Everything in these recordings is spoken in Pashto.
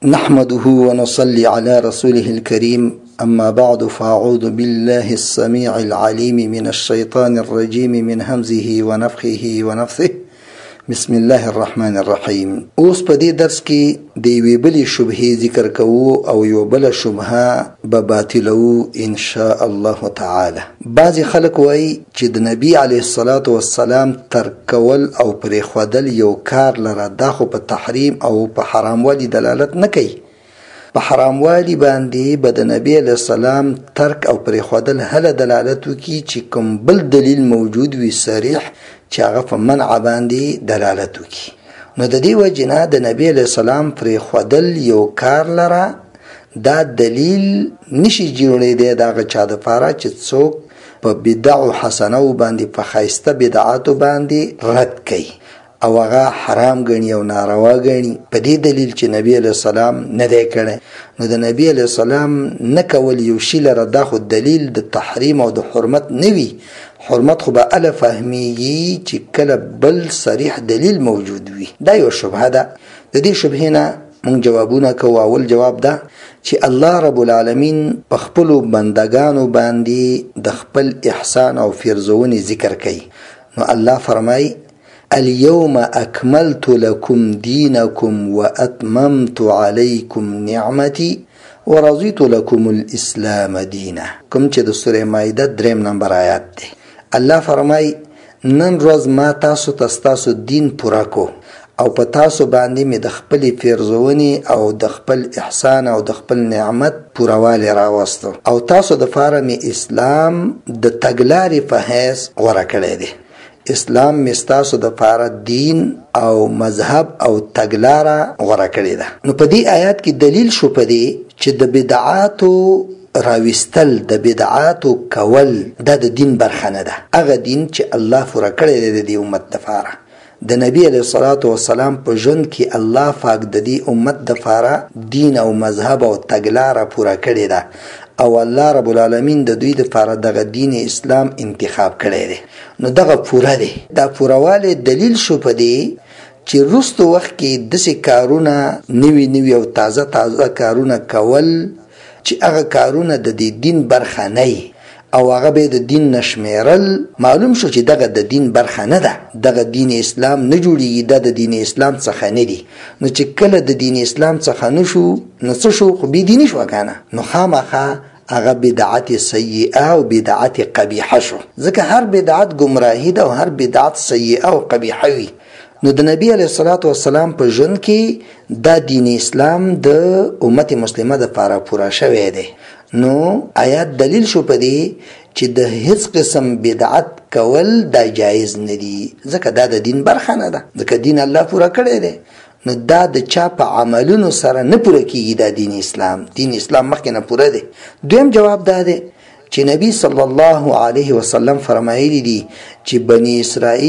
نحمده ونصلي على رسوله الكريم أما بعد فأعوذ بالله السميع العليم من الشيطان الرجيم من همزه ونفخه ونفثه بسم الله الرحمن الرحيم. اوس په دې درس کې د یوې بلې شبهې ذکر کوو او یو بله شبهه به باطلوو ان شاء الله تعالی. بعضې خلک وایي چې د نبي علیه الصلاة والسلام ترک کول او پرېښودل یو کار لره دا خو په تحریم او په حراموالي دلالت نه کوي. په حراموالي باندې به د نبي علیه السلام ترک او پرېښودل هله دلالت وکړي چې کوم بل دلیل موجود وي صریح چې هغه په منع باندې دلالت وکړي. نو د دې وجې نه د نبي علیه السلام پرېښودل یو کار لره دا دلیل نشي جوړېدی د هغه چا دپاره چې څوک په بدعو حسنو باندې په ښایسته بدعاتو باندې رد کوي او هغه حرام ګڼي او ناروا ګڼي په دې دلیل چې نبی علیه السلام نه دی کړی. نو د نبی علیه السلام نه کول یو شي لره دا خو دلیل د تحریم او د حرمت نه وي. حرمت خو به اله فهمیږي چې کله بل صریح دلیل موجود وي. دا یو شبهه ده. د دې شبهې نه موږ جوابونه کوو. اول جواب ده چې الله رب العالمین په خپلو بندګانو باندې د خپل احسان او فیرزونې ذکر کوي. نو الله فرمایي اليوم أكملت لكم دينكم وأتممت عليكم نعمتي ورضيت لكم الإسلام دينا. کوم چې د سورې مائده 3 نمبر آیات دی. الله فرمای نن ورځ ما تاسو ته ستاسو دین پوره کو او په تاسو باندې مې د خپلې فیرزونې او د خپل احسان او د خپل نعمت پوروالی راوستو او تاسو دپاره مې اسلام د تګلارې په حیث غوره کړی دی. اسلام مستاسو د پاره دین او مذهب او تګلاره غوره کړې ده. نو په دې آیات کې دلیل شو په دې چې د بدعاتو راوستل د بدعاتو کول دا د دین برخه نه ده. هغه دین چې الله پوره کړی دی د دې امت دپاره. د نبی علیه الصلاة والسلام په ژوند کې الله پاک د دې امت دپاره دین او مذهب او تګلاره پوره کړې ده او الله رب العالمین د دوی دپاره دغه دین اسلام انتخاب کړی دی. نو دغه پوره دی. دا پوروالی دلیل شو په دی چې وروستو وخت کې داسې کارونه نوي او تازه کارونه کول چې هغه کارونه د دې دین برخه نه او هغه به د دین نشمیرل معلوم شو چې دغه د دین برخه نه ده. دغه دین اسلام نه جوړیږي. دا د دین اسلام څخه نه دی. نو چې کله د دین اسلام څخه نه شو نو څه شو؟ خو بېدیني شوه که نه. نو خامخا هغه بدعت سیئه او بدعت قبیحه شو. ځکه هر بدعت گمراهی ده او هر بدعت سیئه او قبیحه وي. نو د نبی علیه الصلاة والسلام په ژوند کې دا دین اسلام د امت مسلمه دپاره پوره شوی دی. نو آیات دلیل شو په دی چې د هیڅ قسم بدعت کول دا جایز نه دي. ځکه دا د دین برخه نه ده. ځکه دین الله پوره کړی دی. نو دا د چا په عملونو سره نه پوره کیږي. دا دین اسلام مخکې نه پوره دی. دویم جواب دا دی چې نبی صلی الله علیه وسلم فرمایلی دي چې بنی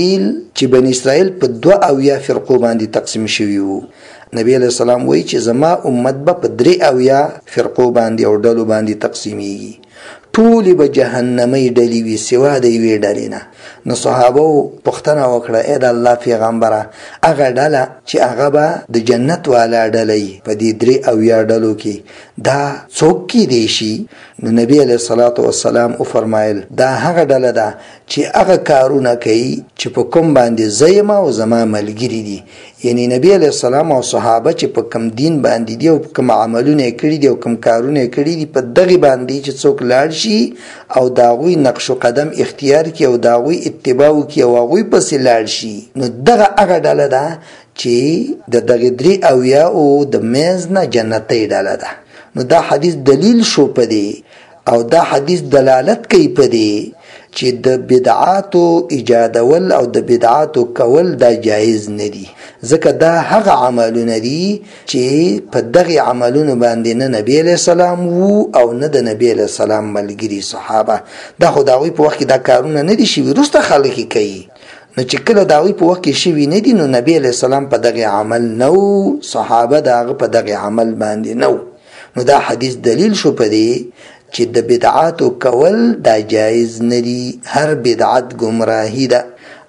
اسرائیل په 72 فرقو باندې تقسیم شوي وو. نبی علیه السلام وایي چې زما امت به په 73 فرقو باندې او ډلو باندې تقسیمیږي. ټولې به جهنمي ډلې وي سوا د یوې ډلې نه. نو صحابو پوښتنه وکړه ای د الله پیغمبره هغه ډله چې هغه به د جنت والا ډله په دې 73 ډلو کې دا څوک کیدی شي؟ نو نبی علیه الصلاة والسلام وفرمایل دا هغه ډله ده چې هغه کارونه کوي چې په کوم باندې زه یم او زما ملګري دي. یعنی نبی علیه السلام او صحابه چې په کم دین باندې دي او کوم عملونه یې کړي دي او کوم کارونه یې کړي دي په دغې باندې چې څوک لاړ شي او د هغوی نقش و قدم اختیار کړي او د هغوی اتباع وکړي او هغوی پسې لاړ شي نو دغه هغه ډله ده چې د دغې 73 د منځ نه جنتۍ ډله ده. نو دا حدیث دلیل شو په دی او دا حدیث دلالت کوي په دی چې د بدعاتو ایجادول او د بدعاتو کول دا جایز نه دي. ځکه دا هغه عملونه دي چې په دغې عملونو باندې نه نبی علیه السلام وو او نه د نبی علیه السلام ملګري صحابه. دا خو د هغوی په وخت کې دا کارونه نه دي شوي. وروسته خلک یې کوي. نو چې کله د هغوی په وخت کې شوي نه دي نو نبی علیه السلام په دغې عمل نه وو. صحابه د هغه په دغې عمل باندې نه وو. نو دا حدیث دلیل شو په دی چې د بدعاتو کول دا جایز نه دي. هر بدعت گمراهی ده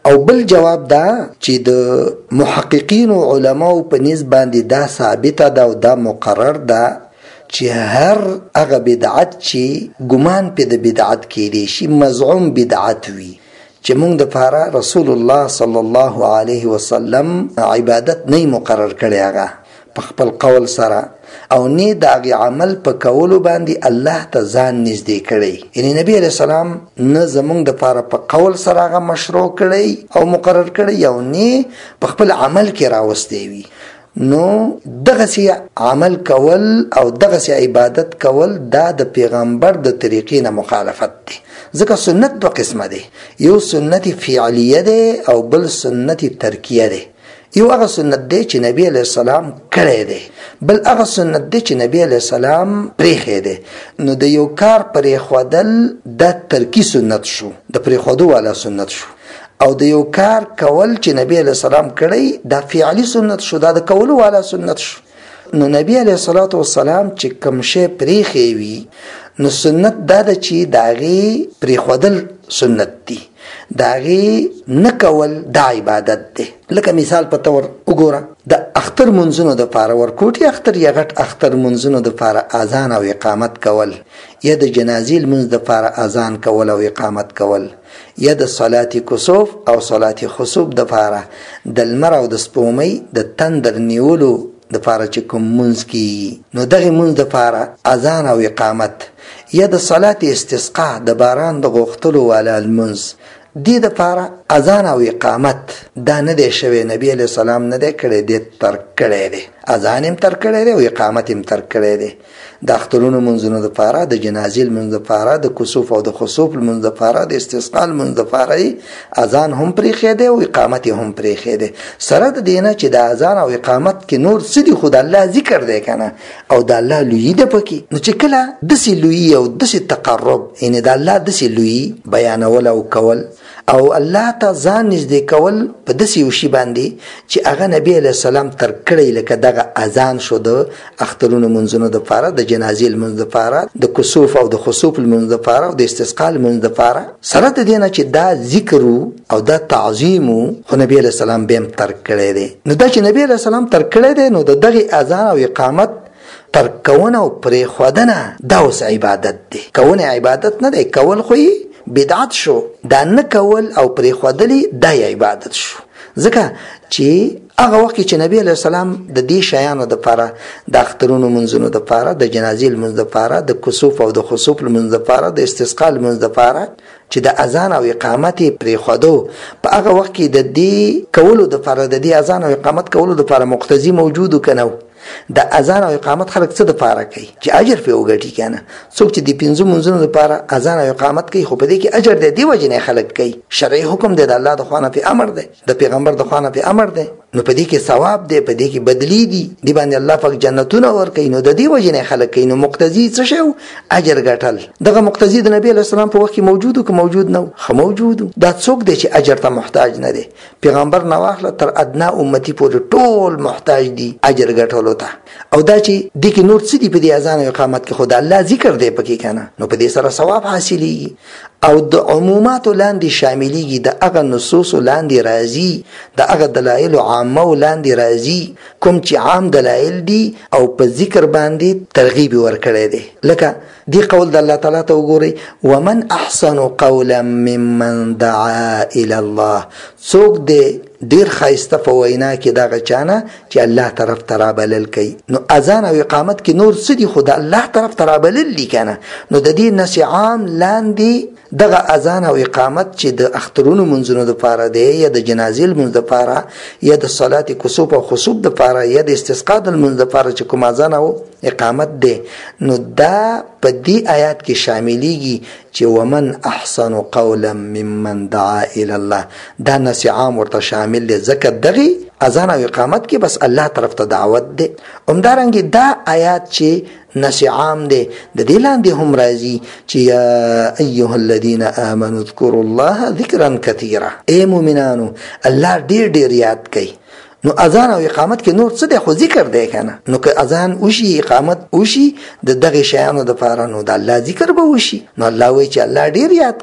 او بل جواب دا چې د محققین او علماو په نسبت باندې دا ثابته ده او دا مقرر ده چې هر هغه بدعت چې ګمان په د بدعت کېږي شي مزعوم بدعت وي چې موږ د پاره رسول الله صلی الله علیه وسلم عبادت نه مقرر کړی هغه په خپل قول سره او نه د هغه عمل په کولو باندې الله ته ځان نږدې کړی یعنی نبی علیہ السلام نه زموږ د پاره په قول سره هغه مشروع کړی او مقرر کړی او نه په خپل عمل کې راوستي وي نو دغه سي عمل کول او دغه سي عبادت کول دا د پیغمبر د طریقې نه مخالفت دي ځکه سنت دو قسمه دي یو سنت فعلیه ده او بل سنت ترکیه ده یو هغه سنت دی چې نبی علیہ السلام کړی دی بل هغه سنت دی چې نبی علیہ السلام پرېښی دی نو د یو کار پرېښودل دا ترکی سنت شو د پرېښودو والا سنت شو او د یو کار کول چې نبی علیہ السلام کړی دا فعلی سنت شو دا د کولو والا سنت شو نو نبی علیہ الصلوۃ والسلام چې کوم شی پرېښی وي نو سنت دا ده چې د هغې پرېښودل سنت دی د هغې نه کول دا عبادت دی لکه مثال په طور وګوره د اختر منځونو دپاره ورکوټي اختر یا غټ اختر منځونو دپاره اذان او اقامت کول یا د جنازې لمونځ دپاره اذان کول او اقامت کول یا د صلات کسوف او صلات خسوف دپاره د لمر او د سپومۍ د تندر نیولو دپاره چې کوم منځ کیږي نو دغه منځ دپاره اذان او اقامت یا د صلات استسقا د باران د غوښتلو والا لمونځ دې دپاره اذان او اقامت دا نه دی شوی نبی علیہ السلام نه دی کړی دی ترک کړی دی اذان هم ترک کړی دی او اقامت هم ترک کړی دی د اخترونو منځونو دپاره د جنازې لمونځ دپاره د کسوف او د خسوف لمونځ دپاره د استسقا لمونځ دپاره اذان هم پرېښی دی او اقامت هم پرېښی دی سره د دې نه چې د اذان او اقامت کې نور څه دي خو د الله ذکر دی که نه او د الله لویي ده پکې نو چې کله داسې لویي او داسې تقرب یعنې د الله داسې لویي بیانول او کول او الله ته ځان نږدې کول په داسې یو شي باندې چې هغه نبی علیه السلام ترک کړی لکه دغه اذان شو د اخترونو منځونو دپاره د جنازې لمونځ دپاره د کسوف او د خسوف لمونځ دپاره او د استسقا لمونځ دپاره سره د دې نه چې دا ذکر او دا تعظیم خو نبی علیه السلام بیا هم ترک کړی دی نو دا چې نبی علیه السلام ترک کړی دی نو د دغې اذان او اقامت ترک کونه او پرېښودنه دا اوس عبادت دی کونه عبادت نه دی کول خو بدعت شو دا نه کول او پرېښودلې دا عبادت شو ځکه چې هغه وخت چې نبی علیه السلام د دې شیانو دپاره د اخترونو منځونو دپاره د جنازې لمونځ دپاره د کسوف او د خسوف لمونځ دپاره د استسقا لمونځ دپاره چې د اذان او اقامت یې پرېښودو په هغه وخت کې د دې کولو دپاره د دې اذان او اقامت کولو دپاره مقتضي موجود و که نه د اذان او اقامت خلک څه دپاره کوي چې اجر پرې وګټي که نه څوک چې د پنځو منځونو دپاره اذان او اقامت کوي خو په دې کې اجر دی دې وجې نه خلک کوي شرعي حکم دی د الله د خوا نه پې امر دی د پیغمبر د خوا نه پې امر دی نو په دې کې ثواب دی په دې کې بدلی دي دې باندې الله پاک جنتونه ورکوي نو د دې وجې نه خلک کوي نو مقتضي څه شی اجر ګټل دغه مقتضي د نبي علیه السلام په وخت کې موجود و که موجود نه و ښه موجود و دا څوک دی چې اجر ته محتاج نه دی پیغمبر نه واخله تر ادنا امتي پورې ټول محتاج دي اجر ګټلو ته او دا چې دې کې نور څه دي په دې اذان او اقامت کې خو د الله ذکر دی پکې که نه نو په دې سره ثواب حاصلېږي او د عموماتو لاندې شاملېږي د هغه نصوصو لاندې راځي د هغه دلایلو عامه لاندې راځي کوم چې عام دلایل دي او په ذکر باندې ترغیب ورکړی دی لکه دی قول د الله تعالی ته وګورئ ومن احسن قولا ممن دعا الى الله څوک دی ډیر ښایسته په وینا کې دغه چانه چې الله طرف ته رابلل کوي نو اذان او اقامت کې نور څه دي خو د الله طرف ته رابلل دي که نه نو د دې نص عام لاندې دغه اذان او اقامت چې د اخترونو منځونو دپاره دی یا د جنازې لمونځ دپاره یا د صلات کسوف او خسوف دپاره یا د استسقا د لمونځ دپاره چې کوم اذان او اقامت دی نو دا په دې آیات کې شاملېږي چې ومن احسن قولا ممن دعا الى الله دا نص عام ورته شامل دی ځکه دغې اذان او اقامت کې بس الله طرف ته دعوت دی همدارنګې دا آیات چې نص عام دی د دې لاندې هم راځي چې یا ایها الذین آمنوا اذکروا الله ذکرا کثیرا ای مؤمنانو الله ډیر ډیر یاد کوي نو اذان او اقامت کې نور څه دی خو ذکر دی که نه نو که اذان وشي اقامت وشي د دغې شیانو دپاره نو د الله ذکر به وشي نو الله وایي چې الله ډیر یاد کوي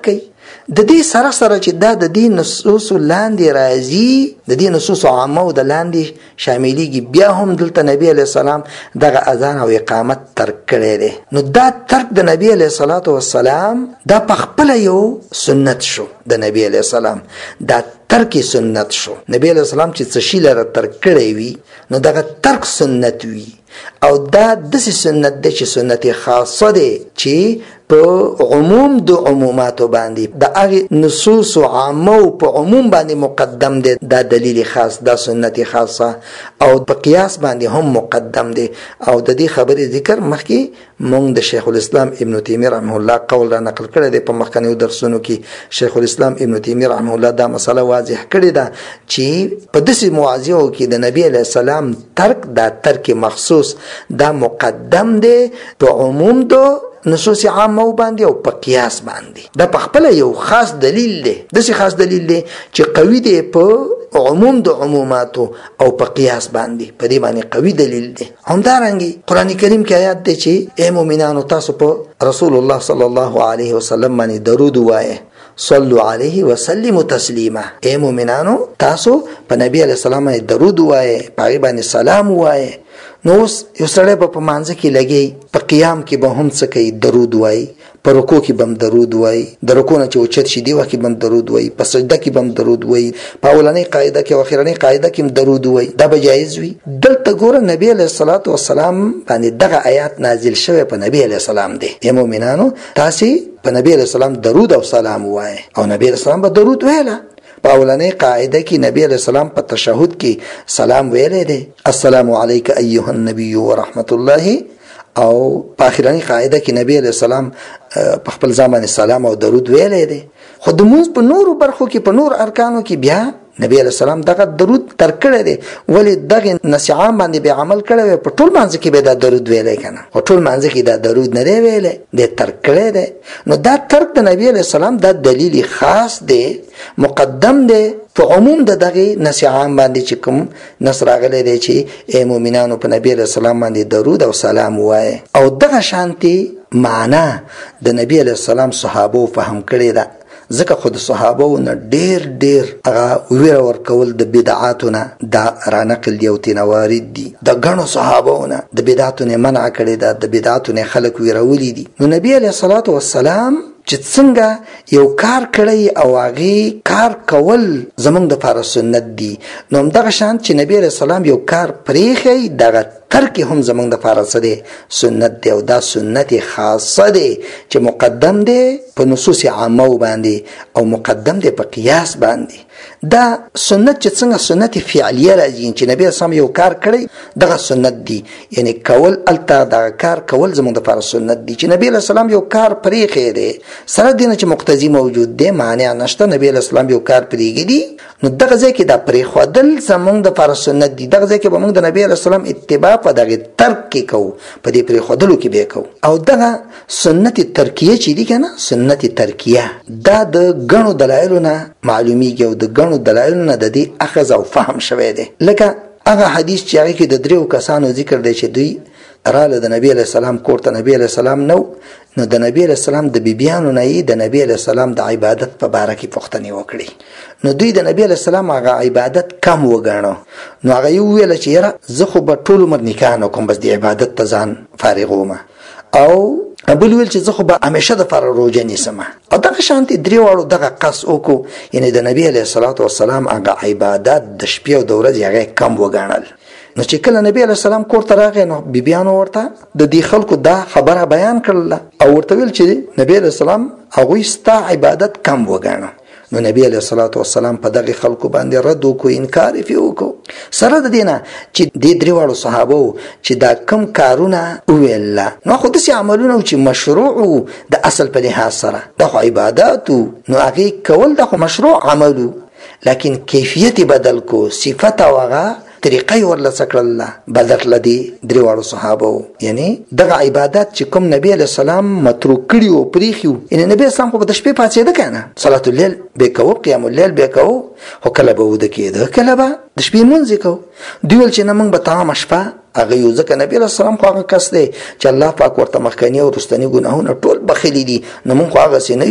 د دې سره سره چې دا د دې نصوص لاندې راځي، د دې نصوص عامه او د لاندې شاملېږي، بیا هم دلته نبی علیه السلام دغه اذان او اقامت ترک کړی دی. نو دا ترک د نبی علیه الصلاة والسلام دا پخپله یو سنت شو د نبی علیه السلام، دا ترک سنت شو. نبی علیه السلام چې څه شي لره ترک کړی وي نو دغه ترک سنت وي، او دا داسې سنت دی چې سنت خاصه دی چې په عموم د عموماتو باندې د هغې نصوص عامه په عموم باندې مقدم دی. دا دلیل خاص، دا سنت خاصه، او په قیاس باندې هم مقدم دی. او د دې خبرې ذکر مخکې مونږ د شیخ الاسلام ابن تیمیه رحمه الله قول را نقل کړی دی. په مخکنیو درسونو کې شیخ الاسلام ابن تیمیه رحمه الله دا مسله واضح کړې ده چې په داسې مواضعو کې د نبی علیه السلام ترک، دا ترک مخصوص دا مقدم دی په عموم دو نصوص عامه باندې او په قیاس باندې. دا په خپل یو خاص دلیل دی، داسې خاص دلیل دی چې قوي دی په عموم د عموماتو او په قیاس باندې، په دې باندې قوي دلیل دی. همدارنګه قرآن کریم کې آیات دی چې اے مؤمنانو تاسو په رسول الله صلی الله علیه وسلم باندې درود وایه، صلو علیه وسلم تسلیما. اے مؤمنانو تاسو په نبی علیہ السلام باندې درود وایه، په هغه باندې سلام وایه. نو یو سړی په مانځ کې لګي، په قیام کې به هم څه کوي؟ درود وایي. په رکوع کې به هم درود وایي، د رکوع نه چې اوچت شي دې وخت کې به هم درود وایي، په سجده کې به هم درود وایي، په اولنۍ قاعده کې او اخرنۍ قاعده کې هم درود وایي. دا به جایز وي. دلته ګوره نبی علیه الصلاة والسلام باندې دغه آیات نازل شوی په نبی علیه السلام دی. ای مؤمنانو تاسې په نبی علیه السلام درود او سلام وایي، او نبی علیه السلام به درود ویله. په اولنۍ قاعده کې نبی علیہ السلام په تشهود کې سلام ویلی دی، السلام علیک ایها النبی ورحمت الله. او په اخرنۍ قاعده کې نبی علیہ السلام په خپل ځان سلام او درود ویلی دی. خو د مونځ په نورو برخو کې، په نور ارکانو کې بیا نبی علیہ السلام دغه درود ترک کړی دی. ولې دغه نصیحان باندې به عمل کړی وی، په ټول مانځ کې به دا درود ویلی کنه، او ټول مانځ کې دا درود نه دی ویلی، دی ترک کړی دی. نو دا ترک د نبی علیہ السلام دا دلیل خاص دی، مقدم دی په عموم د دغه نصیحان باندې چې کوم نص راغلی دی چې اے مؤمنانو په نبی علیہ السلام باندې درود او سلام وایه. او دغه شانتي معنا د نبی علیہ السلام صحابو فهم کړی ده، ځکه خو د صحابو نه ډیر هغه ویره ورکول د بدعاتو نه دا رانقل دی او تېنه وارد دي. د ګڼو صحابو نه د بدعاتو نه منع کړې ده، د بدعاتو نه خلک ویرولی دي. نو نبی علیه الصلاة والسلام چې څنګه یو کار کړی او هغه کار کول زمونږ دپاره سنت دي، نو همدغه شان چې نبی علیه السلام یو کار پرېښی دغه ترک هم زمونږ دپاره څه دی؟ سنت دی. او دا سنت خاصه دی چې مقدم دی په نصوص عامه باندې او مقدم دی په قیاس باندې. دا سنت چې څنګه سنت فعلیه راځي چې نبی اسلام یو کار کړی دغه سنت دی، یعنی کول الته دغه کار کول زموږ دپاره سنت دی. چې نبی اسلام یو کار پرېښی دی سره دې نه چې مقتضي موجود دی، مانع نشته، نبی اسلام یو کار پرېږدي، نو دغه ځای کې دا پرېښودل زموږ دپاره سنت دی. دغه ځای کې به موږ د نبی اسلام اتباع په دغه ترک کې کوو، په دې پرېښودلو کې به یې کوو. او دغه سنت ترکیه چې دي که نه، سنت ترکیه دا د ګڼو دلایلو نه معلومیږي او د ګڼو دلایلو نه د دې اخذ او فهم شوی دی. لکه هغه حدیث چې هغې کې د دریو کسانو ذکر دی چې دوی راله د نبی علیه السلام کور ته، نبی علیه السلام نو د نبی علیه السلام د بیبیانو نه یې د نبی علیه السلام د عبادت په باره کې پوښتنې وکړي. نو دوی د نبی علیه السلام هغه عبادت کم وګڼو. نو هغه یې وویله چې یاره زه خو به ټول عمر نکاح نه کوم، بس د عبادت ته ځان فارغومه، او بل ویل چې زه خو به همیشه دپاره روژه نیسمه. او دغه شانتې درې واړو دغه قص وکړو، یعنې د نبي علیه الصلاة والسلام هغه عبادت د شپې او د ورځې هغه کم وګڼل. نو چې کله نبی علیه السلام کور ته راغی نو بیبیانو ورته د دې خلکو دا خبره بیان کړله او ورته ویل چې نبی علیه السلام هغوی ستا عبادت کم وګڼو. نو نبی علیه الصلاة والسلام په دغه خلکو باندې رد وکړو، انکار یې وکړو. سره د دې نه چې دې درې واړو صحابو چې دا کم کارونه وویله، نو خو داسې عملونه چې مشروع وو د اصل په لحاظ سره، دا خو عبادات وو، نو هغې کول دا خو مشروع عمل وو، لیکن کیفیت بدل کو، صفت او هغه طریقه ورله څه کړله بدل کړله دې درې واړو صحابو. یعنی دغه عبادات چې کوم نبی علیه السلام متروک کړي وو، پرېښي وو، یعنې نبی اسلام خو به د شپې پاڅېده که نه، صلات اللیل به یې کوو، قیام اللیل به یې کوو، خو کله به وده کېده، کله به د شپې لمونځ یې کوو. دوی ویل چې نه موږ به تمامه شپه هغه یو، ځکه نبی علیه السلام خو هغه کس دی چې الله پاک ورته مخکني او وروستني ګناهونه ټول بخښلي دي، نو موږ خو هغسې نه یو،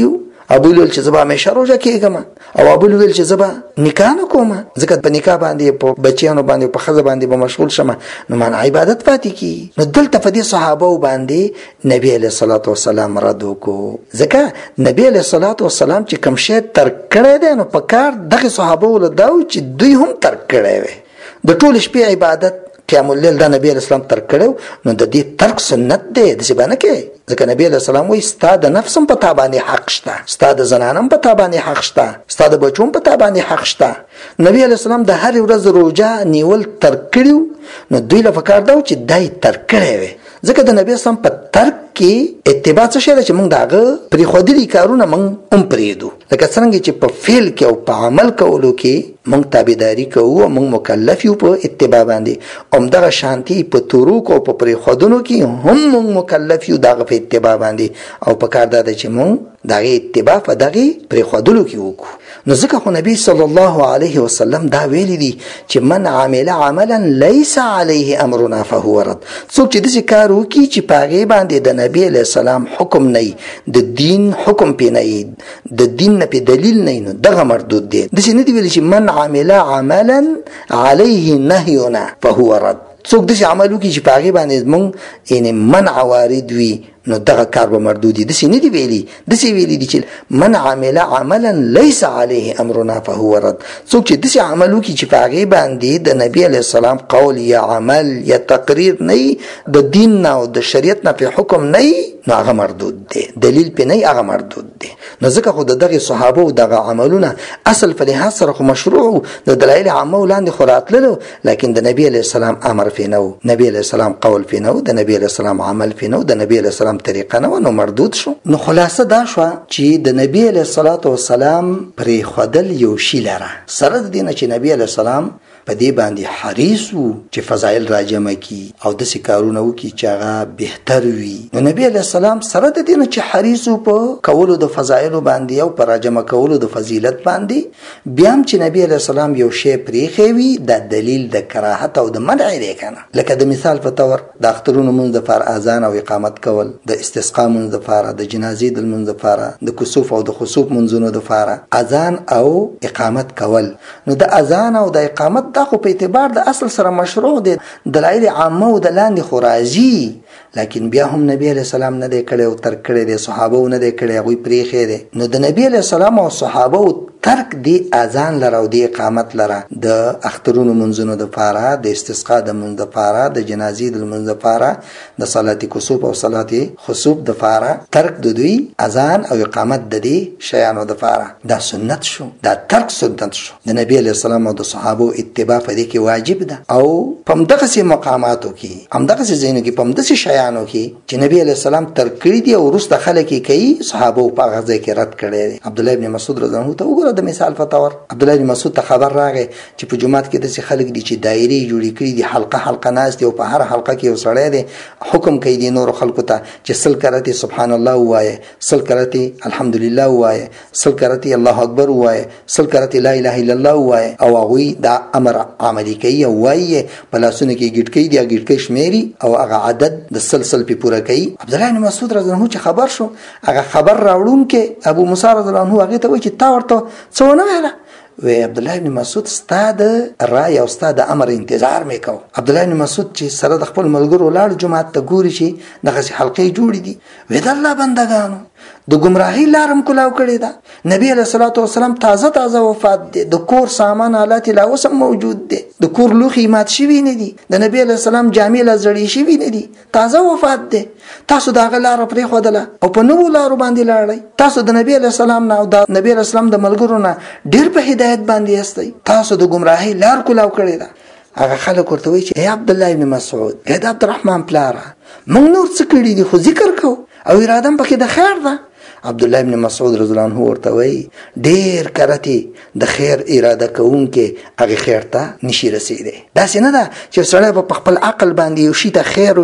ابو ویل چې زبا مې شروجه کېږم او ابو ویل چې زبا نکاح نه کوم ځکه په نکاح باندې په بچیانو باندې په خزه باندې به مشغول شمه نو من عبادت پاتې کی. نو دلته په دې صحابه باندې نبی علیہ الصلوۃ والسلام رد وکړو ځکه نبی علیہ الصلوۃ والسلام چې کوم شی ترک کړی دی نو په کار دغه صحابه ول داو چې دوی هم ترک کړی وي. د ټول شپې عبادت قیام الليل دا نبی اسلام ترک کړو نو د دې ترک سنت دی د څه باندې کې ځکه نبی اسلام وایي ستاد د نفسم په تابانه حق شته ستاد د زنانم په تابانه حق شته ستاد د بچوم په تابانه حق شته. نبی اسلام د هر ورځ روزه نیول ترک کړو نو دوی له فکر دا چې دای ترک کړی وي ځکه د نبی اسلام په ترک کې اتباع څه شي چې موږ داغه پرې خودري کارونه موږ هم پرېدو لکه څنګه چې په فعل کې او په عمل کولو کې موږ تابعداري کوو او موږ مکلف یو په اتباع باندې همدغه شانتي په طرق او په پرې خودونو کې هم موږ مکلف یو دغه په اتباع باندې او په کار دا چې موږ دغه اتباع په دغه پرې خودلو کې وکړو. نو ځکه خو نبی صلی الله علیه وسلم دا ویلي دي چې من عمل عملا ليس عليه امرنا فهو رد. څوک چې داسې کار وکړي چې په هغې باندې د نبی علیه السلام حکم نه د دین حکم پې نه د دین نه پې دلیل نه نو دغه مردود دی. داسې نه دي ویلي چې من عمل عملا عليه نهينا فهو رد. څوک داسې عمل وکړي چې په هغې باندې موږ یعنې منع وارد وي نو دغه کار به مردود دي. داسې نه دي ویلي داسې ویلي دي چې من عمل عملا ليس عليه امرنا فهو رد. څوک چې داسې عمل وکړي چې په هغې باندې د نبي علیه السلام قول یا عمل یا تقریر نه د دین نه او د شریعت نه په حکم نه نو هغه مردود دی دلیل پې نه هغه مردود دی. نو ځکه خو د دغې صحابه او دغه عملونه اصل په لحاظ سره خو مشروع د دلایل عامه ولاندې خو راتللو لکن د نبي علیه السلام امر پې نه و نبي علیه السلام قول پې نه و د نبي علیه السلام عمل پې نه و د نبي علیه السلام طریقه نه و نو مردود شو. نو خلاصه دا شوه چې د نبي علیه الصلاة والسلام پرېښودل یو شي لره سره د دې نه چې نبي علیه السلام په دې باندې حریص وو چې فضایل راجمع کی او داسې کارونه وکړي چې هغه بهتر وي. نو نبی علیه السلام سره د دې نه چې حریص وو په کولو د فضایلو باندې او په راجمع کولو د فضیلت باندې بیا هم چې نبی علیه السلام یو شی پرېښی وي دا دلیل د کراهت او د منع دی که نه. لکه د مثال په طور د اخترونو لمونځ دپاره اذان او اقامت کول د استسقا لمونځ دپاره د جنازې د لمونځ دپاره د کسوف او د خسوف لمونځونو دپاره اذان او اقامت کول. نو د اذان او د اقامت دا خو په اعتبار د اصل سره مشروع دی دلایل عامه او د لاندې خو راځي لیکن بیا هم نبی علیه السلام نه دی کړی او ترک کړی دی صحابه نه دی کړی هغوی پرېښی دی. نو د نبی علیه السلام او صحابه ترک دی اذان لره او دی اقامت لره د اخترونو منځونو دپاره د استسقا د منځ دپاره د جنازې د لمونځ دپاره د صلات کسوف او صلات خسوف دپاره ترک د دوی اذان او اقامت د دې شیانو دپاره دا سنت شو دا ترک سنت شو. د نبی علیه السلام او د صحابو اتباع په دې کې واجب ده او په همدغسې مقاماتو کې همدغسې ځایونو کې په همداسې شیانو کې چې نبی علیه السلام ترک کړي دي او وروسته خلک یې کوي صحابو په هغه ځای کې رد کړی دی. عبدالله ابن مسعود رضی الله عنه ته وګوره د مثال په طور عبدالله بن مسعود ته خبر راغی چې په جومات کې داسې خلک دي چې دایرې جوړې کړي دي حلقه حلقه ناست دي او په هر حلقه کې یو سړی دی حکم کوي دي نورو خلکو ته چې سل کرتې سبحان الله ووایه سل کرتې الحمدلله ووایه سل کرتې الله اکبر ووایه سل کرتې لا اله الا الله ووایه او هغوی دا امر عملي کوي او وایي په لاسونو کې ګیټکۍ دي ګیټکۍ شمیري او هغه عدد د سل پې پوره کوي. عبدالله بن مسعود رضی الله عنه چې خبر شو هغه خبر راوړونکی ابو موسی رضی الله عنه هغې ته وایي چې تا ورته څه ونه ویله وی عبدالله بن مسعود ستا د رای او ستا د امر انتظار مې کو. عبدالله بن مسعود چې سره د خپل ملګرو لاړ جومات ته ګوري چې دغسې حلقې جوړې دي وی د الله بندګانو د ګمراهۍ لارم کلاو کړې ده. نبی علیه الصلاة والسلام تازه وفات دی د کور سامان آلات لا اوس هم موجود دی د کور لوښي مات شوي نه دي د نبی علیه السلام جامې لا زړې شوي نه دي تازه وفات دی. تاسو د هغه لاره پرېښودله او په نوو لارو باندې لاړئ. تاسو د نبی علیه السلام نه او د نبی علیه السلام د ملګرو نه ډېر په هدایت باندې یاستئ. تاسو د ګمراهۍ لار کلاو کړې ده. هغه خلک ورته وایي چې ای عبدالله بن مسعود ای د عبدالرحمن پلاره موږ نور څه کړي دي خو ذکر کوو او اراده هم پکې د خیر ده. عبدالله بن مسعود رضی الله عنه ورته وایي ډېر کرتې د خیر اراده کوونکې هغې خیر ته نشي رسېدی. داسې نه ده چې سړی به په خپل عقل باندې یو شي ته خیر وایي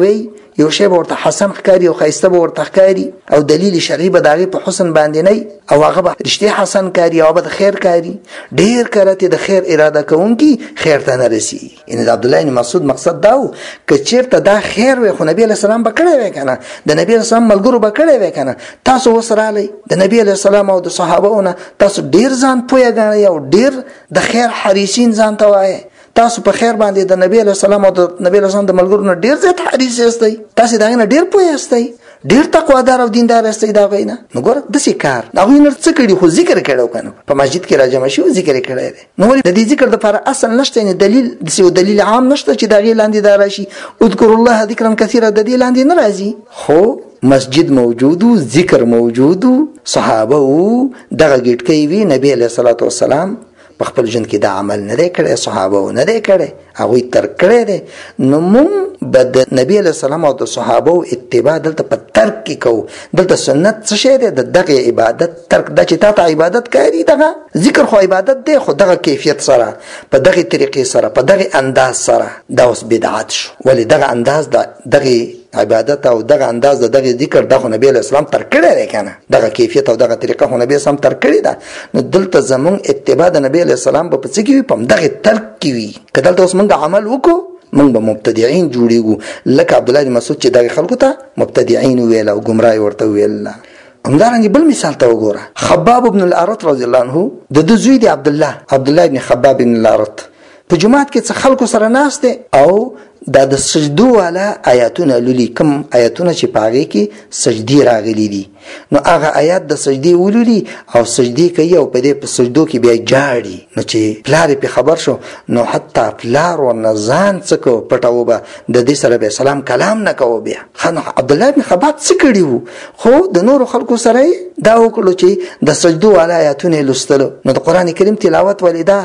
یو شی ورته حسن ښکاری او خیسته ورته ښکاری او دلیل شرعي به داغه په حسن باندې نه او هغه به رښتیا حسن کاری او به خیر کاری. ډیر کله ته د خیر اراده کوونکی خیر ته نه رسی. ان عبد الله بن مسعود مقصد داو ک چیرته دا خیر وي خو نبی علیہ السلام به کړی وای کنه، د نبی علیہ السلام ملګرو به کړی وای کنه، تاسو وسره علی د نبی علیہ السلام او د صحابهونو تاسو ډیر ځان پوهه غاڼه او ډیر د خیر حریصین ځان ته وای. تاسو په خیر باندې د نبی علیہ السلام او د نبی علیہ السلام د ملګرو نه ډیر زیات حریص یاستئ، تاسو دا نه ډیر پوهه یاستئ، ډیر تقوادار او دیندار یاستئ. دا غوینه نو ګور د سکار دا غوینه څه کړي خو ذکر کړو کنه په مسجد کې راجمه شو ذکر کړی دی. نو د دې ذکر لپاره اصل نشته نه دلیل د دلیل عام نشته چې دا غی لاندې دا راشي اذكر الله ذکرا کثیرا د دې لاندې نه راځي. خو مسجد موجودو، ذکر موجودو، صحابه وو، دغه گیټکی وی نبی علیہ الصلوۃ والسلام په خپل ژوند کې دا عمل نه دی کړی، صحابه نه دی کړی، هغه تر کړی دی. نو مونږ بد نبی علیہ السلام او د صحابه اتباع دلته په ترک کې کو. دلته سنت څه شی دی؟ دغه عبادت ترک د چې تا عبادت کوي، دغه ذکر خو عبادت دی خو دغه کیفیت سره په دغه طریقې سره په دغه انداز سره دا اوس بدعت شو. ولې دغه انداز دغه عبادت او دغه انداز دغه ذکر دغه نبی علیہ السلام تر کړی دی کنه، دغه کیفیت او دغه طریقه خو نبی اسلام تر کړی ده. نو دلته زمون اتباع د نبی علیہ السلام په څه کې په دغه ترک کې وي. کله اوس موږ عمل وکړو موږ به مبتدعين جوړیږو، لکه عبد الله بن مسعود چې دغه خلکو ته مبتدعين ویل او گمراه ورته ویل. همدارنګه بل مثال ته وګوره، خباب ابن الارت رضی الله عنه د زوی دی عبد الله ابن خباب بن الارت په جمعات کې څه خلکو سره ناست او د سجدو والا آیاتونه لولي، کوم آیاتونه چې پاغي کې سجدي راغلي دي. نو هغه آیات د سجدي ولولي او سجدي کوي او په دې په سجدو کې بیا جاړي. نو چې پلار په خبر شو نو حتی پلار او نزان څکو پټاو به د دې سره به سلام کلام نه کوو. بیا خان عبد الله بن خباب څه کړیو خو د نور خلکو سره دا وکړو چې د سجدو والا آیاتونه لستلو. نو د قران کریم تلاوت ولیدا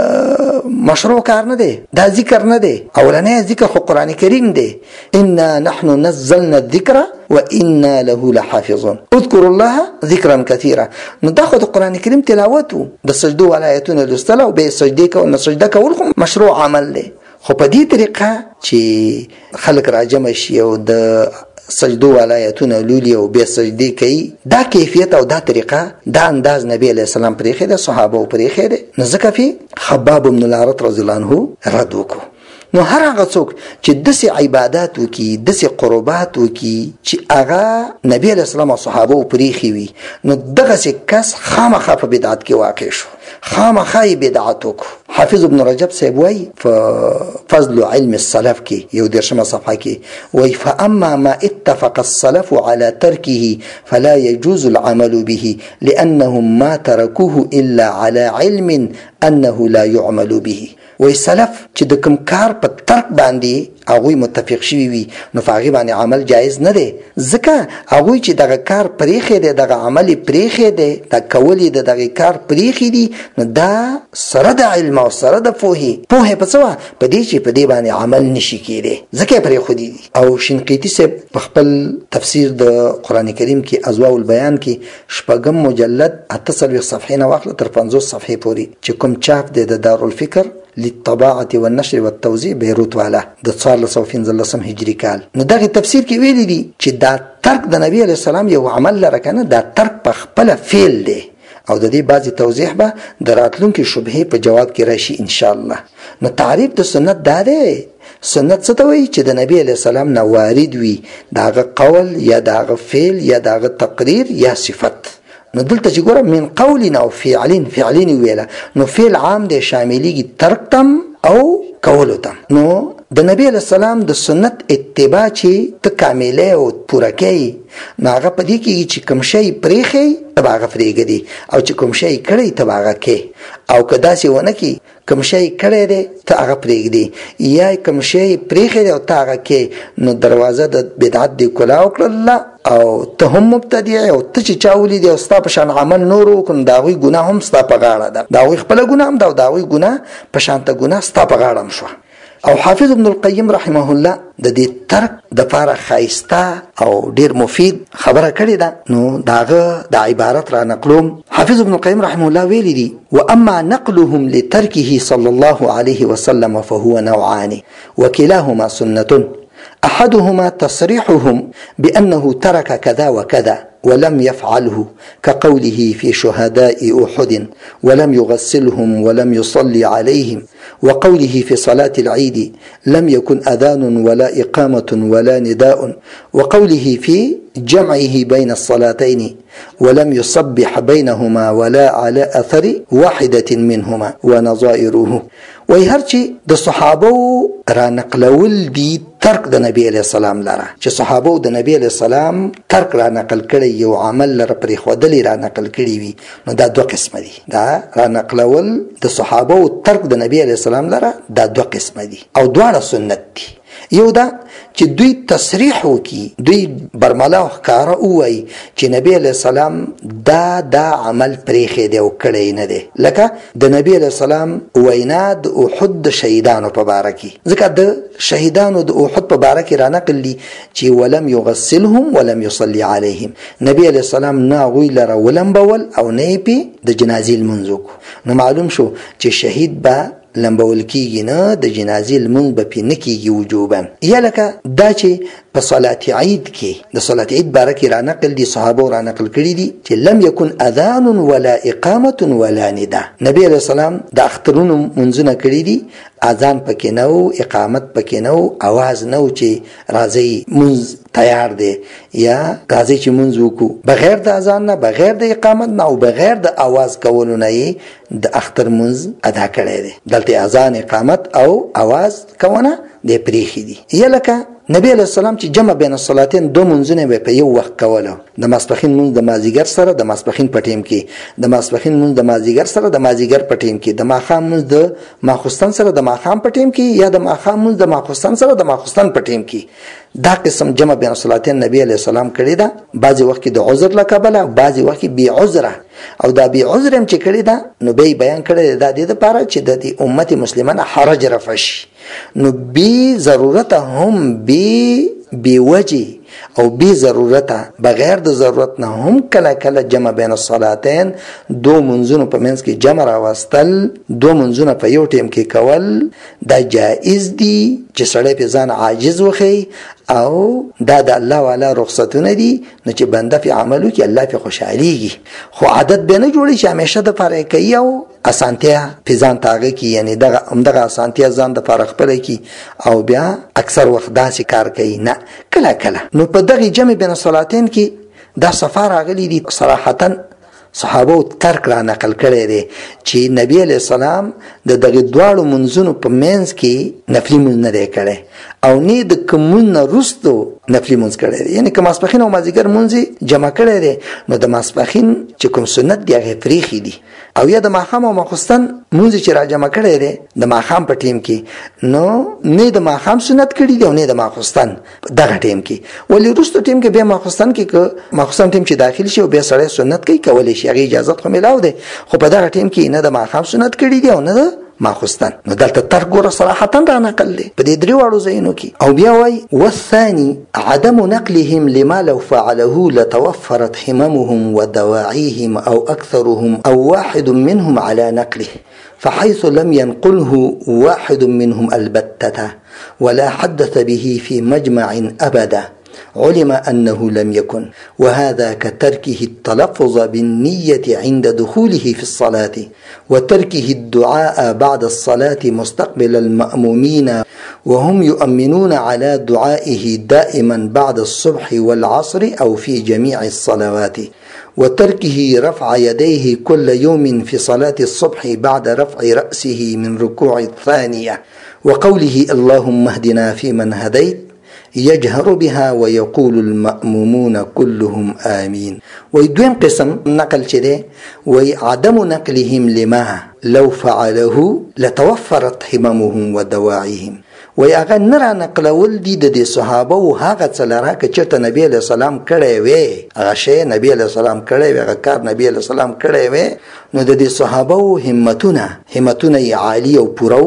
مشروع کار نه دی، دا ذکر نه دی، اولنې ذکر خو قران کریم دی. انا نحن نزلنا الذکر وإنا له لحافظون اذكر الله ذكرا كثيرا. نو دا خو د قران کریم تلاوت د سجدو والا آیاتونه لستل او به سجدي کول، نو سجده کول خو مشروع عمل دی. خو په دې طریقه چې خلق راجم شي او د سجدو والا آیاتونه لولي او به سجدي کوي، دا کیفیت او دا طریقه دا انداز نبی علیہ السلام پرې خېده، صحابه پرې خېده. نو ځکه فی خباب بن الارت رضی الله عنه رد وکړو. نو هر هغه څوک چې دسه عبادت وکي، دسه قربات وکي چې هغه نبی علیہ السلام او صحابه پرېخي وي، نو دغه کس خامخا په بدعت کې واقع شو، خامخا بدعت وکړو. حافظ ابن رجب صاحب وایي په فضل علم السلف کې یو درشمه صفحه کې وایي فاما ما اتفق السلف على تركه فلا يجوز العمل به لانهم ما تركوه الا على علم انه لا يعمل به. وای سلف چې د کوم کار په ترک باندې هغه متفق شوی وي نو هغه باندې عمل جایز نه دی، ځکه هغه چې دغه کار پریخي دی، دغه عمل پریخي دی، دا کولی د دغه کار پریخي دی، نو دا سره د علم او سره د پوهه په څه په دې چې په دې باندې عمل نشي کېږي، ځکه پرې خو دی. او شنقیطی صاحب په خپل تفسیر د قران کریم کې اضواء البیان کې شپږم مجلد 48 صفحې نه واخله تر 50 صفحې پورې چې کوم چاپ دی د دارالفکر للطباعه والنشر والتوزيع بیروت والا د 1415 هجری کال. نو دغه تفسیر کې ویلي دي چې دا ترک د نبی علیہ السلام یو عمل لره کنه، دا ترک په خپل فعل دی او د دې بعضی توضیح به د راتلونکي شبهه په جواب کې راشي ان شاء الله. نو تعریف د سنت دا دی، سنت څه ته وایي چې د نبی علیہ السلام نه وارد وي، داغه قول یا داغه فعل یا داغه تقریر یا صفت. نو دلته چې ګوره من قول او فعلین ویله، نو فعل عام دی شاملېږي ترک تم او کولو تم. نو د نبی علیہ السلام د سنت اتباع چې ته کامله او پوره کوي، نو هغه په دې کې چې کوم شی پرېښی ته به هغه پرېږدي او چې کوم شی کړی ته به هغه کوي، او که داسې ونه کړي کوم شی کړی دی ته هغه پرېږدي یا کوم شی پرېښی دی او ته هغه کوي، نو دروازه د بدعت دی کلا وکړله او ته هم مبتدع او ته چې چا ولیدي او ستا په شان عمل نور وکړو د هغوی ګناه هم ستا په غاړه ده، د هغوی خپله ګناه هم ده او د هغوی ګناه په شانته ګناه ستا په غاړه هم شوه. او حافظ ابن القیم رحمه الله د دې ترک د پاره خایسته او ډیر مفید خبره کړې ده. نو داغه د عبارت را نقلوم. حافظ ابن القیم رحمه الله ویلي دي واما نقلهم لتركه صلى الله عليه وسلم فهو نوعان وكلاهما سنة. أحدهما تصريحهم بأنه ترك كذا وكذا ولم يفعله كقوله في شهداء أحد ولم يغسلهم ولم يصلي عليهم، وقوله في صلاة العيد لم يكن أذان ولا إقامة ولا نداء، وقوله في جمعه بين الصلاتين ولم يصبح بينهما ولا على أثر واحدة منهما ونظائره. وهرچی د صحابه را نقلول دی ترک د نبی علیہ السلام لره، چې صحابه د نبی علیہ السلام ترک را نقل کړي یو عمل لره پرې خودلی را نقل کړي وي، نو دا دوه قسم دي. دا را نقلول د صحابه او ترک د نبی علیہ السلام لره دا دوه قسم دي او دواړه سنت دي. یو دا چې دوی تصریح وکي، دوی برملا او ښکاره ووایي چې نبی علیہ السلام دا عمل پرېښی دی او کړی نه دی، لکه د نبی علیہ السلام وینا د احد د شهیدانو په باره کې، ځکه د شهیدانو د احد په باره کې را نقل دي چې ولم یغسلهم ولم یصلي علیهم، نبی علیہ السلام نه هغوی لره ولمبول او نه یې پې د جنازې لمونځ وکړو. نو معلوم شو چې شهید به لمبول کیږي نه، د جنازې لمونځ به پې نه کیږي وجوبا. یا لکه دا چې په صلات عید کې د صلات عید باره کې را نقل دي، صحابه را نقل کړي دي چې لم یکن اذان ولا اقامه ولا ندا، نبی علیہ السلام د اخترونو منځونه کړي دي، اذان پکې نه و، اقامت پکې نه و، اواز نه و چې راځي منځ تیار دی یا راځي چې منځ وکړو، بغیر د اذان نه، بغیر د اقامت نه او بغیر د اواز کولو نه یې د اختر منځ ادا کړی دی. دلته اذان، اقامت او اواز کونه د پریخي دي. یا لکه نبی علیہ السلام چې جمع بین الصلاتین دو منځونه به په یو وخت کوله، د ماسپخین منځ د مازیګر سره د ماسپخین په ټیم کې، د ماسپخین منځ د مازیګر سره د مازیګر په ټیم کې، د ماښام منځ د ماخوستن سره د ماښام په ټیم کې، یا د ماښام منځ د ماخوستن سره د ماخوستن په ټیم کې. دا قسم جمع بین الصلاتین نبی علیہ السلام کړی دا، بعضی وخت کې د عذر له کبله، بعضی وخت کې بی عذره، او دا بی عذر هم چې کړی دا نو به بیان کړی دا د دې لپاره چې د امت مسلمانه حرج رفع شي، نو بی ضرورت هم بی وجه او بی ضرورت بغیر د ضرورت نه هم کله کله جمع بین الصلاتین دو منځونو په منځ کې جمع راوستل، دو منځونه په یو ټیم کې کول دا جائز دي چې سړی په ځان عاجز وخی او دا د الله والا رخصتونه دي، نو چې بنده په عملو کې الله په خوشحاليږي، خو عادت به نه جوړي چې همیشه د پاره کوي او اسانتیا په ځان تاغه کې، یعنی دغه اسانتیا ځان د پاره خپل کی او بیا اکثر وخت داسې کار کوي نه، کله کله. نو په دغه جمع بین الصلاتین کې دا صفار راغلي دي، صراحتا صحابه ترک را نقل کړی دی چې نبی علیہ السلام د دغه دواړو منځونو په منځ کې نفلي منځ نه دی کړی او نه د کومون وروستو نفلي منځ کړی دی، یعنی که ماسپخین او مازیګر منځ جمع کړی دی نو د ماسپخین چې کوم سنت دی هغه پریخي دي، او یا د ماښام او ماخوستن منځ چې را جمع کړی دی د ماښام په ټیم کې، نو نه د ماښام سنت کړی دی او نه د ماخوستن دغه ټیم کې، ولې وروستو ټیم کې بیا ماخوستن کې که ماخوستن ټیم چې داخل شي او بیا سړی سنت کوي کولی شي، هغه اجازه خو ملاو دی، خو په دغه ټیم کې نه د ماښام سنت کړی دی او نه د ماخوستن. نو دلته ترک ګوره صراحتا را نقل دی په دې درې واړو ځایونو کې. او بیا وایي والثاني عدم نقلهم لما لو فعله لتوفرت هممهم ودواعيهم او اكثرهم او واحد منهم على نقله، فحيث لم ينقله واحد منهم البتة ولا حدث به في مجمع أبدا علم أنه لم يكن، وهذا كتركه التلفظ بالنية عند دخوله في الصلاة، وتركه الدعاء بعد الصلاة مستقبل المأمومين وهم يؤمنون على دعائه دائما بعد الصبح والعصر أو في جميع الصلوات، وتركه رفع يديه كل يوم في صلاة الصبح بعد رفع رأسه من ركوع الثانية، وقوله اللهم اهدنا فيمن هديت يجهر بها ويقول المأمومون كلهم آمين. ويدوين قسم نقل شده وعدم نقلهم لما لو فعله لتوفرت هممهم ودواعيهم، وی هغه نرا نقلول دي د صحابه او هغه څلره ک چرته نبی علیہ السلام کړي وي، هغه شی نبی علیہ السلام کړي وي، هغه کار نبی علیہ السلام کړي وي، نو د صحابه او همتونه عالی او پورو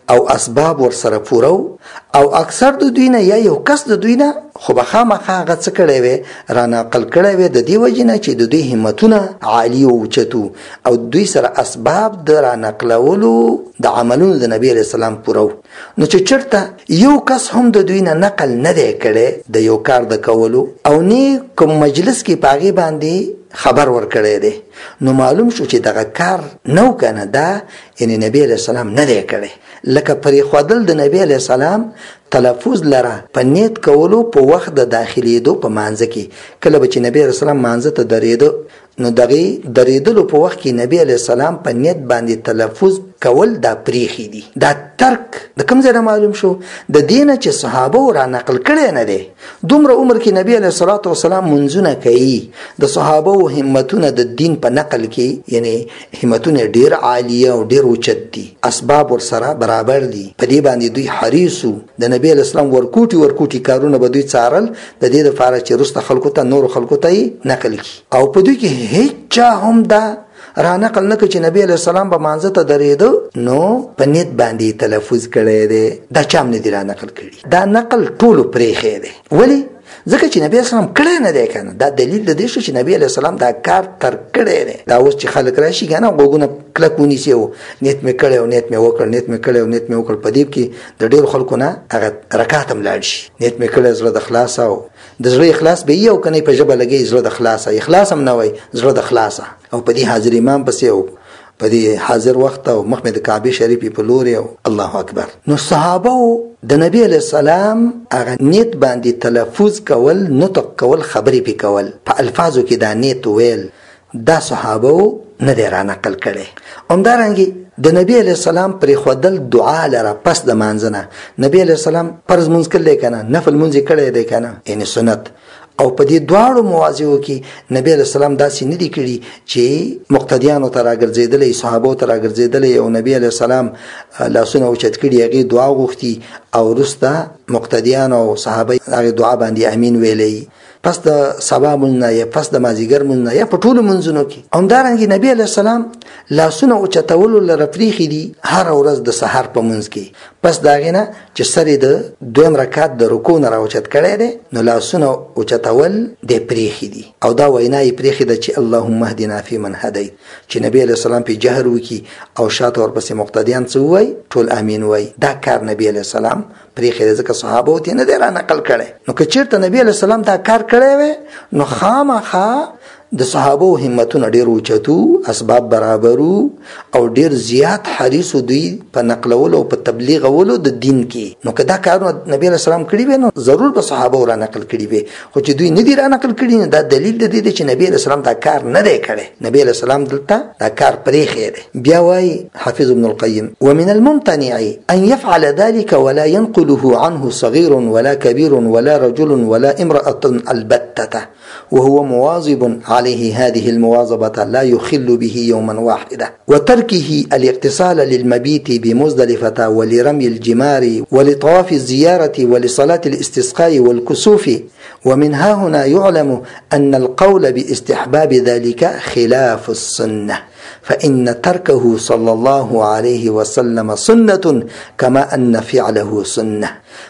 او اسباب ورسره پورو او اکثر د دوی نه یا یو کس د دوی نه خو به خامخا هغه څه کړی وی را نقل کړی وی د دې وجې نه چې د دوی همتونه عالی او اوچتو او دوی سره اسباب د را نقلولو د عملونو د نبی علیه السلام پورو. نو چې چېرته یو کس هم د دوی نه نقل نه دی کړی د یو کار د کولو او نه کوم مجلس کې په هغې باندې خبر ورکړی دی نو معلوم شو چې دغه کار نو کنه دا یعنی نبی علیه السلام نه دی کړی. لکه پرېښودل د نبی علیه السلام تلفظ لره په نیت کولو په وخت د داخلېدو په مانځه کې کله به چې نبی علیه السلام مانځه ته درېده نو دغې درېدلو په وخت کې نبی علیه السلام په نیت باندې تلفظ کول دا پریخي دي. دا ترک د کوم ځای معلوم شو؟ د دې نه چې صحابه را نقل کړی نه دی. دومره عمر کې نبی علیه الصلاة والسلام منځونه کوي. د صحابه همتونه د دین په نقل کې یعنی همتونه ډیر عالیه او ډیر اوچت دي. اسباب ورسره برابر دي. په دې باندې دوی حریصو. د نبی علیه السلام ورکوټي کارونه به دوی څارل د دې لپاره چې وروسته خلکو ته نورو خلکو ته یې نقل کړي. او په دوی کې هیڅ چا هم دا را نقل نه کړي چې نبی علیه السلام به مانځه ته درېده نو په نیت باندې تلفظ کړی دی. دا چا هم نه دي را نقل کړي. دا نقل ټولو پرېښی دی. ولې؟ ځکه چې نبی اسلام کړی نه دی کنه. دا دلیل د دې شو چې نبی علیه السلام دا کار تر کړی دی. دا اوس چې خلک راشي کنه غوږونه کلک ونیسي او نیت مې کړی او نیت مې وکړ نیت مې کړی او نیت مې وکړ په دې کې د ډېرو خلکو نه هغه رکعت هم لاړ شي. نیت مې کړی زړه د خلاصه او د زړه اخلاص به یې او کنه په ژبه لګي زړه د خلاصه اخلاص هم نه وای زړه د خلاصه او په دې حاضر امام پسې او په دې حاضر وخت او مخ د کعبه شریفې په لوري او الله اکبر. نو صحابه د نبی علیه السلام هغه نیت باندې تلفظ کول نطق کول خبرې پې کول په الفاظو کې دا نیت ویل دا صحابه نه دی را نقل کړی. همدارنګې د نبی علیه السلام پرېښودل دعا لره پس د مانځه نه نبی علیه السلام فرض مونځ کړی که نه نفل مونځ یې کړی دی که نه یعنې سنت او په دې دواړو مواضعو کې نبی علیه السلام داسې نه دي کړي چې مقتدیانو ته راګرځېدلی صحابو ته راګرځېدلی او نبی علیه السلام لاسونه اوچت کړي هغې دعا غوښتي او وروسته مقتدیان او صحابه هغې دعا باندې امین ویلی پس د سبا مونځ یا پس د مازدیګر مونځ یا په ټولو مونځونو کې. همدارنګې نبی علیه السلام لاسونه اوچتولو لره پرېښي دي هره ورځ د سحر په مونځ کې. پس د هغې نه چې سر یې د دویم رکعت د رکوع نه راوچت کړی دی نو لاسونه اوچتول دی پرېښي دي او دا وینا یې پرېښې ده چې اللهم اهدنا فیمن هدیت چې نبی علیه السلام پې جهر وکړي او شاته ورپسې مقتدیان څه ووایي ټول امین وایي. دا کار نبی علیه السلام پرېښی دی ځکه صحابو ته نه دی را نقل کړی. نو که چېرته نبی علیه السلام دا کار کړی وی نو خامخا د صحابو همتونه ډېر اوچتو اسباب برابرو او ډېر زیات حریصو دوی په نقلولو او په تبلیغولو د دین کې. نو که دا کارونه نبی علیه السلام کړي وی نو ضرور به صحابو را نقل کړي وی خو چې دوی نه دي را نقل کړي نو دا دلیل د دې دی چې نبی علیه السلام دا کار نه دی کړی. نبی علیه السلام دلته دا کار پرېښی دی. بیا وایي حافظ ابن القیم ومن الممتنع ان يفعل ذلك ولا ينقله عنه صغير ولا كبير ولا رجل ولا امرأة البتة وهو مواظب عليه هذه المواظبة لا يخل به يوما واحدا وتركه الاغتسال للمبيت بمزدلفة ولرمي الجمار ولطواف الزيارة ولصلاة الاستسقاء والكسوف. ومن ها هنا يعلم أن القول باستحباب ذلك خلاف السنة فإن تركه صلى الله عليه وسلم سنة كما أن فعله سنة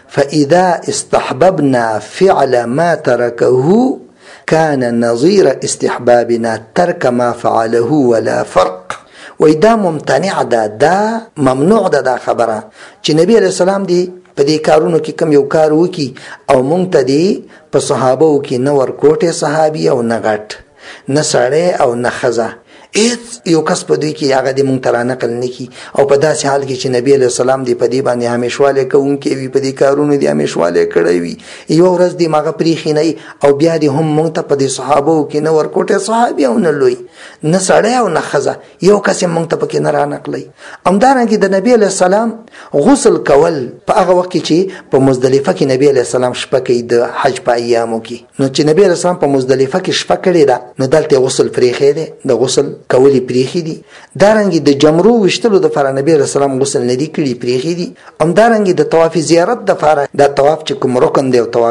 فإذا استحببنا فعل ما تركه كان نظير استحبابنا ترك ما فعله ولا فرق. وإذا ممتنع دا ممنوع دا خبره چې نبی علیه السلام دی په دې کارونو کې کم یو کار وکي او مونږ ته دی په صحابو کې نه ورکوټې صحابي او نه غټ نه سړی او نه ښځه هیڅ یو کس په دوی کې هغه د مونږ ته را نقل نه کړي او په داسې حال کې چې نبی علیه السلام دی په دې باندې همیشوالی کوونکی وي په دې کارونو دې همیشوالی کړی وي یوه ورځ دې هغه پرېښي نه او بیا دې هم مونږ ته په دې صحابو کې نه ورکوټی صحابي او نه لوی نه سړی او نه ښځه یو کس یې مونږ ته پکې نه را نقلی. همدارنګې د نبی علیه السلام غسل کول په هغه وخت کې چې په مزدلفه کې نبی علیه السلام شپه کوي د حج په ایامو کې نو چې نبی علیه السلام په مزدلفه کې شپه کړې ده نو دلته غسل پرېښی دی د غسل کولی پرېښي دي. دارنګې د جمرو ویشتلو دپاره نبی علیه السلام غسل نه دي کړي پرېښي دي. همدارنګې د طواف زیارت دپاره دا طواف چې کوم رکن دی او طواف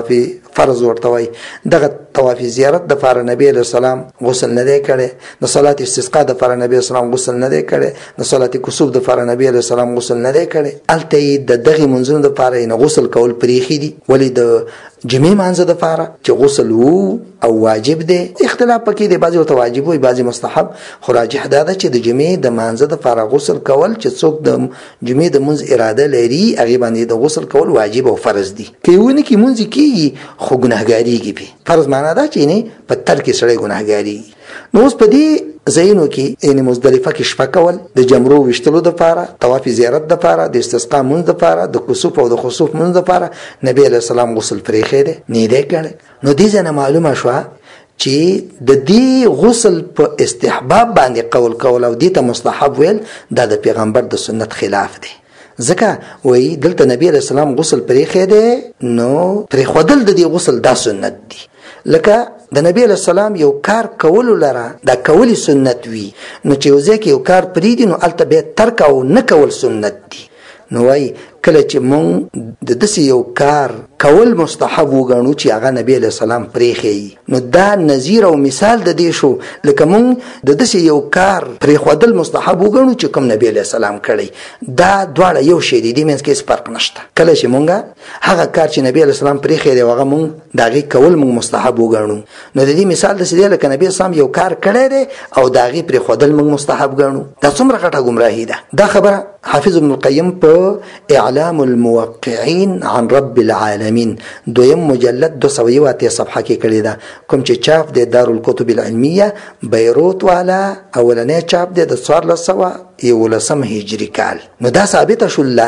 فرض ورته وای. دغه طواف زیارت د فار نبی علیہ السلام غسل نه دی کړي، د صلات استسقا د فار نبی السلام غسل نه دی کړي، د صلات کسوف د فار نبی علیہ السلام غسل نه دی کړي. الته د دغه منځونو د فار نه غسل کول پریخي دي. ولی د جمعې مانځه د فار چې غسل وو او واجب دی، اختلاف پکې دی، بعضی ورته واجب وي بعضی مستحب، خو راجح دا ده چې د جمعې د مانځه د فار غسل کول چې څوک د جمعې د منځ اراده لري هغه باندې د غسل کول واجب او فرض دي. کيونه کې منځ کیږي خو ګناهګاریږي به. فرض معنا دا چې نه په ترک سره ګناهګاری. نو اوس په دې زینو کې ان مزدلفه کې شپه کول، د جمرو وشتلو د پاره، طواف زیارت د پاره، د استسقا منځ د پاره، د کسوف او د خسوف منځ د پاره نبی علیہ السلام غسل پرې خېده نه دی کړی. نو دې ځنه معلومه شو چې د دې غسل په استحباب باندې قول کول او دې ته مستحب ویل دا د پیغمبر د سنت خلاف دی. ځکه وایي دلته نبی علیہ السلام غسل پرې خېده، نو پرې خودل د دې غسل دا سنت دی. لکه د نبی علیہ السلام یو کار کولو لره دا کولی سنت وی، نو چې وځي کې یو کار پریدي نو الته به ترک او نه کول سنت دی. نو وای کله چې مونږ د دې یو کار کول مستحب وګڼو چې هغه نبی علیہ السلام پریخي، نو دا نظیر او مثال د دې شو. لکه مونږ د دې یو کار پرې خودل مستحب وګڼو چې کوم نبی علیہ السلام کړی، دا دواړه یو شی دي، مینس کې فرق نشته. کله چې مونږ هغه کار چې نبی علیہ السلام پریخي دی هغه مونږ داغه کول مونږ مستحب وګڼو، نو د دې مثال د سړي لکه نبی السلام یو کار کړی دی او داغه پرې خودل مونږ مستحب ګڼو. دا څومره غټه گمراهی ده. دا خبره حافظ ابن القیم په اعلام الموقعين عن رب العالمين دویم مجلد 208 صفحه کې کړی دا، کوم چې چاپ د دارالکتب العلمیه بیروت والا اولنې چاپ د 1411 هجری کال. نو دا ثابت شول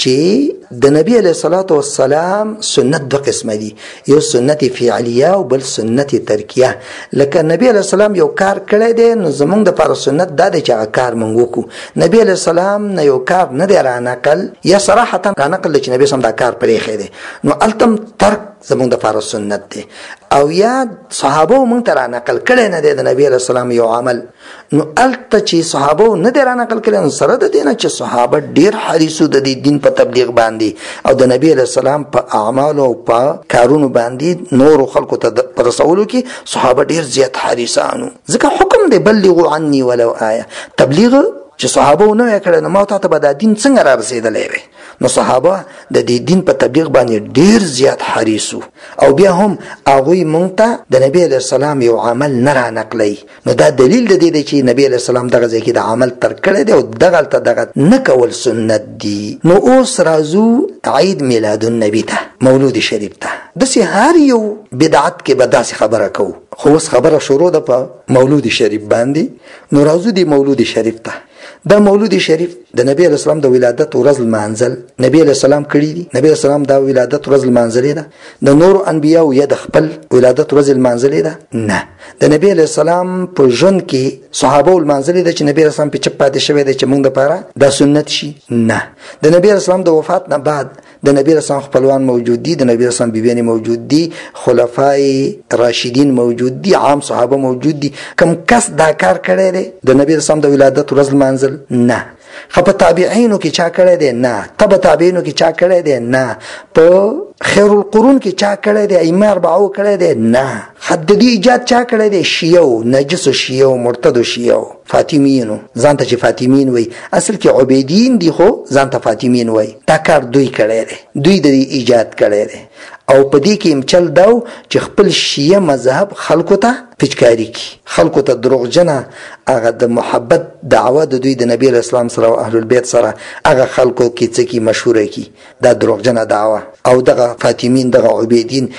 چې د نبی علیہ الصلوۃ والسلام سنت دو قسم دي، یو سنت فعلیه او بل سنت ترکیه. لکه نبی علیہ السلام یو کار کړی دی نو زمونږ د پر سنت دا دی چې کار مونږ وکړو. نبی علیہ السلام نه یو کار نه دی را نقل یا صراحتا را نقل چې نبی سم دا کار پرې خېده، نو التم ترک زمونږ د پر سنت دی. او یا صحابه مونږ ته را نقل کړي نه دی د نبی علیہ السلام یو عمل، نو الته چې صحابه نه دی را نقل کړي نو سره د دینه چې صحابه ډیر حریصو د دې دین په تبلیغ باندې او د نبی علیہ السلام په اعمال او په کارونو باندې نور خلکو ته رسولو کې صحابه ډیر زیات حریصانو. ځکه حکم دی بلغوا عني ولو آیه، تبلیغ چې صحابه نه کړي نو ما ته به دا دین څنګه را رسیدلې وي. نو صحابه د دې دین په تبلیغ باندې ډیر زیات حریصو، او بیا هم هغه مونږ ته د نبی علیہ السلام یو عمل نه را نقلی. نو دا دلیل د دې دی چې نبی علیہ السلام دغه ځکه د عمل تر کړی دی او دغه نه کول سنت دی. نو اوس راځو عید میلاد النبی ته، مولود شریف ته. دسه هر یو بدعت کې به داسې خبره کوو، خو اوس خبره شروع ده په مولود شریف باندې. نو راځو دی مولود شریف ته. دا مولود شریف د نبی علیہ السلام د ولادت ورځ المنزل نبی علیہ السلام کړی دی. نبی علیہ السلام دا ولادت ورځ المنزل ده. د نور انبیاء یا د خپل ولادت ورځ المنزل ده نه. د نبی علیہ السلام په ژوند کې صحابه المنزل ده چې نبی علیہ السلام په چپ پاتې شوی دی چې موږ لپاره دا سنت شي نه. د نبی علیہ السلام د وفات نه بعد د نبی علیہ السلام خپلوان موجود دي، د نبی علیہ السلام بیبیان موجود دي، خلفای راشدین موجود دي، عام صحابه موجود دي. کم کس دا کار کړی دی د نبی علیہ السلام د ولادت ورځ المنزل نه. خو تابعینو کې چا کړی دی نه، تبع تابعینو کې چا کړی دی نه، په خیر القرون کې چا کړی دی، ائمه اربعو کړی دی نه. حد دې ایجاد چا کړی دی؟ شیعو، نجس شیعو، مرتد شیعو، فاطمیینو، ځان ته چې فاطمیین وای، اصل کې عبیدین دي خو ځان ته فاطمیین وای. دا کار دوی کړی دی، دوی د ایجاد کړی دی. او په دې کې امچل داو چې خپل شیعه مذهب خلکو ته پچکاری کی، خلکو ته دروغجنه هغه د محبت دعوه د دوی د نبی اسلام سره او اهل البیت سره هغه خلکو کې څه کی مشهوره کی، دا دروغجنه دعوه. او دغه فاطمین دغه عبیدین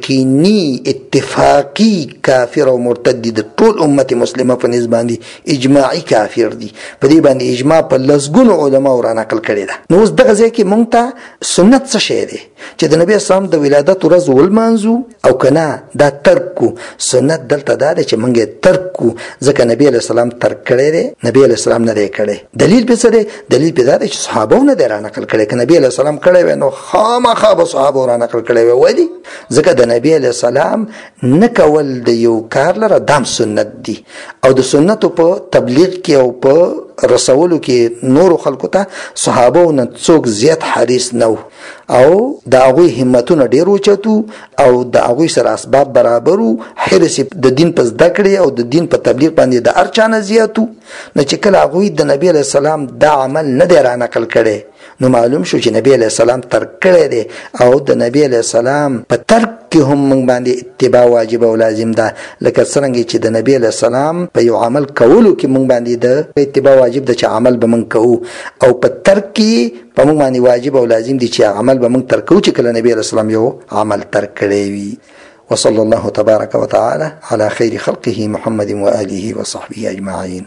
یقینی اتفاقی کافر او مرتد دي، د ټول امت مسلمه په نسبت باندې اجماعي کافر دي. په دې باندې اجماع په لسګونو علما ور نقل کړي ده. نو اوس دغه ځکه مونږ ته سنت څه شی دی چې د نبی اسلام د ولادت ورځ ولمانځو او کنه دا ترکو. سنت دلته دا دی چې مونږ ترکو ځکه نبی علیہ السلام ترک کړی دی، نبی علیہ السلام نه دی کړی. دلیل په څه دی؟ دلیل په دا دی چې صحابه نه دی را نقل کړي. که نبی علیہ السلام کړی وي نو خامخا به صحابه را نقل کړي وي. ولی؟ ځکه د نبی علیہ السلام نه کول د یو کار لره دام سنت دی، او د سنتو په تبلیغ کې او په رسولو کې نور خلکو ته صحابه نه څوک زیات حریص نه و. او د هغوی همتونه ډیر اوچتو او د هغوی سره اسباب برابرو، حرص د دین په زده کړې او د دین په تبلیغ باندې د هر چا نه زیاتو. نو چې کله هغوی د نبی علیه السلام دا عمل نه دی را نقل کړی، نو معلوم شو چې نبی علیه السلام ترک کړی دی او د نبی علیه السلام په ترک کې هم موږ باندې اتباع واجب او لازم ده، لکه څرنګه چې د نبی علیه السلام په یو عمل کولو کې موږ باندې د اتباع واجب ده چې عمل به موږ کوو، او په ترک کې په موږ باندې واجب او لازم دي چې عمل به موږ ترک کوو چې کله نبی علیه السلام یو عمل ترک کړی وي. وصلى الله تبارك وتعالى على خير خلقه محمد وآله وصحبه أجمعين.